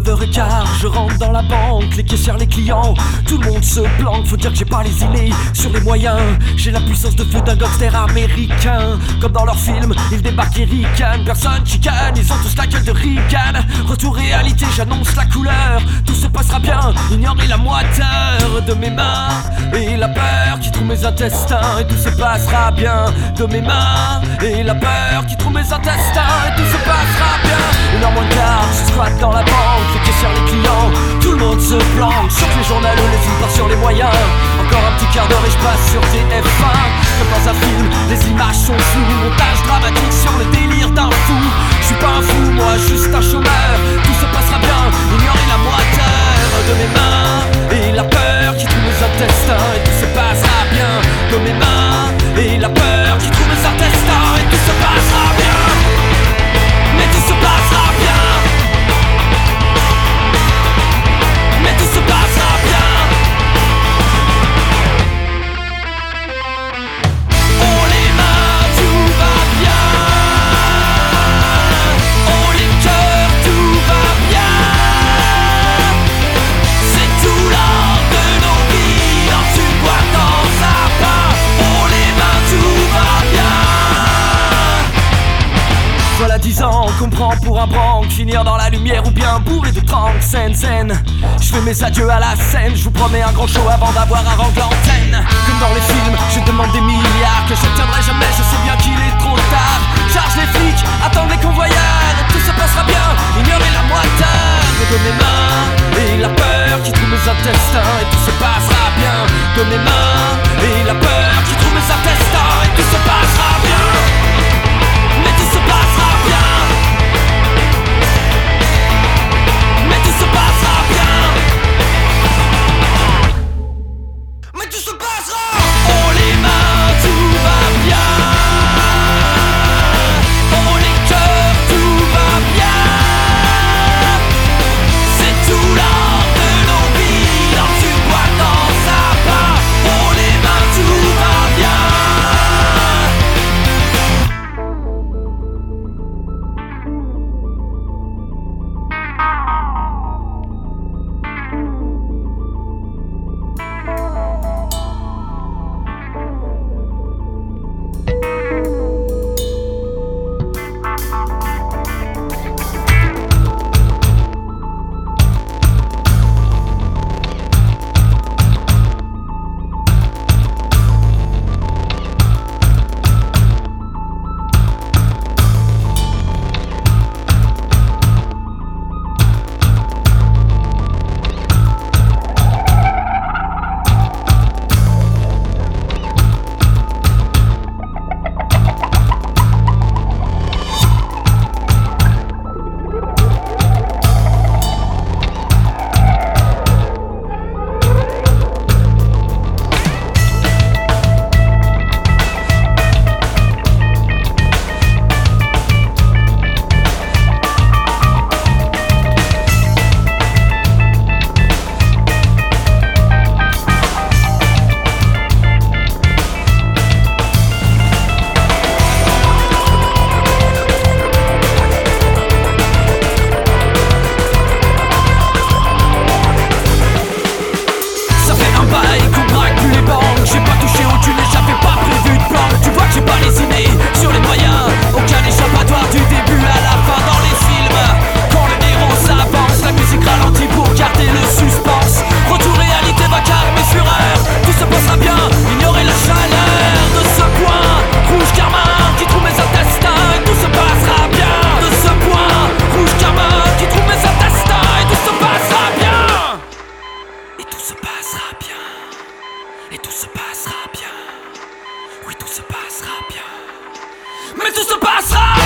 9h15, je rentre dans la banque, les caissières, les clients, tout le monde se planque. Faut dire que j'ai pas les idées sur les moyens. J'ai la puissance de feu d'un gangster américain. Comme dans leurs films, ils débarquent et ricanent. Personne chicane, ils ont tous la gueule de Reagan. Retour réalité, j'annonce la couleur. Tout se passera bien, ignorez la moiteur de mes mains et la peur qui trouve mes intestins. Et tout se passera bien, de mes mains et la peur qui trouve mes intestins. Et tout se passera bien. 1h moins 15, je squatte dans la banque, les caissières, les clients, tout le monde se planque. Sur les journaux, les films partent sur les moyens. Encore un petit quart d'heure et je passe sur TF1. Comme dans un film, les images sont floues. Montage dramatique sur le délire d'un fou. Je suis pas un fou, moi juste un chômeur. Tout se passera bien, ignorez la moiteur de mes mains et la peur qui trouve mes intestins. Et tout se passera bien, de mes mains et la peur qui trouve mes intestins. Et tout se passera bien, mais tout se passera bien. Mais tout se passera bien. Oh les mains, tout va bien. Oh les cœurs, tout va bien. C'est tout l'or de nos vies dans une boîte dans un pain. Oh les mains, tout va bien. Voilà 10 ans qu'on prend pour un branque, finir dans la lumière ou bien bourré de trank. Zen. Je fais mes adieux à la scène, je vous promets un grand show avant d'avoir un rang d'antenne. Comme dans les films, je demande des milliards que je tiendrai jamais, je sais bien qu'il est trop tard. Charge les flics, attendent les convoyeurs, et tout se passera bien, ignorez la moiteur de mes mains et la peur qui trouve mes intestins. Et tout se passera bien, de mes mains et la peur qui trouve mes intestins. Et tout se passera bien, mais tout se passera bien. Mais tout se passera bien. Mais tout se passera. Oh les mains, tout va bien. Oh les cœurs, tout va bien. C'est tout l'or de nos vies dans une boîte dans un pain. Oh les mains, tout va bien. Mais tout se passera bien.